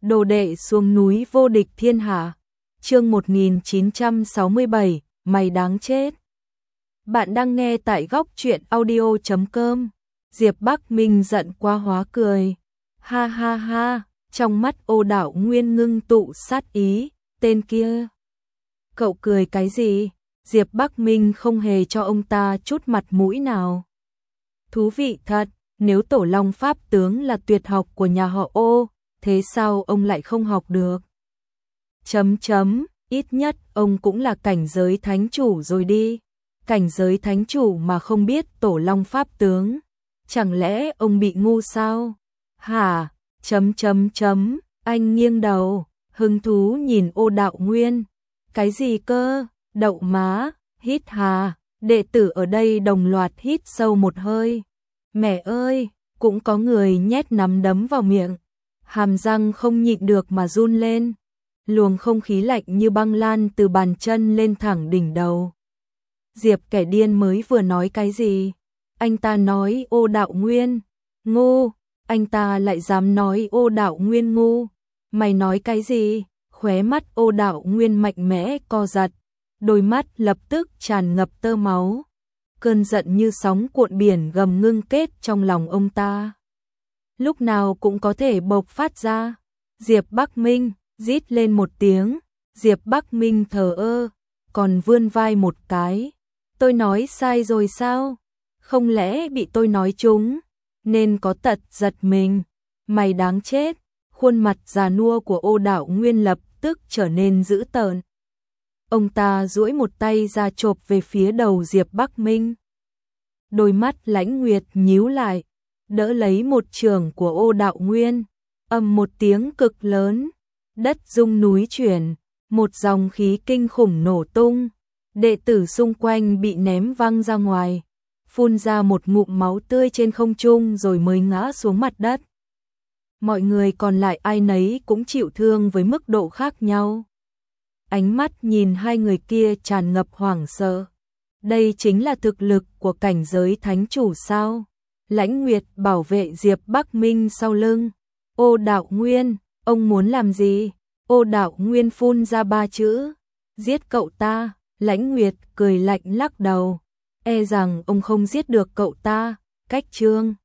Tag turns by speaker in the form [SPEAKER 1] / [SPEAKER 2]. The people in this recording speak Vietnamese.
[SPEAKER 1] Đồ đệ xuống núi vô địch thiên hạ. Chương 1967, mày đáng chết. Bạn đang nghe tại góc truyện audio.com. Diệp Bắc Minh giận quá hóa cười. Ha ha ha, trong mắt Ô Đạo Nguyên ngưng tụ sát ý, tên kia. Cậu cười cái gì? Diệp Bắc Minh không hề cho ông ta chút mặt mũi nào. Thú vị thật, nếu Tổ Long Pháp tướng là tuyệt học của nhà họ Ô, thế sao ông lại không học được? Ít nhất ông cũng là cảnh giới thánh chủ rồi đi. Cảnh giới thánh chủ mà không biết Tổ Long Pháp tướng. Chẳng lẽ ông bị ngu sao? Hả? Anh nghiêng đầu, hứng thú nhìn Ô Đạo Nguyên. Cái gì cơ? Đậu má, hít hà. Đệ tử ở đây đồng loạt hít sâu một hơi. Mẹ ơi, cũng có người nhét nắm đấm vào miệng. Hàm răng không nhịn được mà run lên. Luồng không khí lạnh như băng lan từ bàn chân lên thẳng đỉnh đầu. Diệp kẻ điên mới vừa nói cái gì? Anh ta nói Ô Đạo Nguyên ngu, anh ta lại dám nói Ô Đạo Nguyên ngu. Mày nói cái gì? Khóe mắt Ô Đạo Nguyên mạnh mẽ co giật, đôi mắt lập tức tràn ngập tơ máu. Cơn giận như sóng cuộn biển gầm ngưng kết trong lòng ông ta. Lúc nào cũng có thể bộc phát ra. Diệp Bắc Minh rít lên một tiếng. Diệp Bắc Minh thờ ơ, còn vươn vai một cái. Tôi nói sai rồi sao? Không lẽ bị tôi nói trúng, nên có tật giật mình. Mày đáng chết. Khuôn mặt già nua của Ô Đạo Nguyên lập tức trở nên dữ tợn. Ông ta duỗi một tay ra chộp về phía đầu Diệp Bắc Minh. Đôi mắt Lãnh Nguyệt nhíu lại, đỡ lấy một chưởng của Ô Đạo Nguyên. Ầm một tiếng cực lớn, đất rung núi chuyển, một dòng khí kinh khủng nổ tung. Đệ tử xung quanh bị ném văng ra ngoài, phun ra một ngụm máu tươi trên không trung rồi mới ngã xuống mặt đất. Mọi người còn lại ai nấy cũng chịu thương với mức độ khác nhau. Ánh mắt nhìn hai người kia tràn ngập hoảng sợ. Đây chính là thực lực của cảnh giới thánh chủ sao? Lãnh Nguyệt bảo vệ Diệp Bắc Minh sau lưng. Ô Đạo Nguyên, ông muốn làm gì? Ô Đạo Nguyên phun ra ba chữ. Giết cậu ta. Lãnh Nguyệt cười lạnh lắc đầu. E rằng ông không giết được cậu ta. Cách chương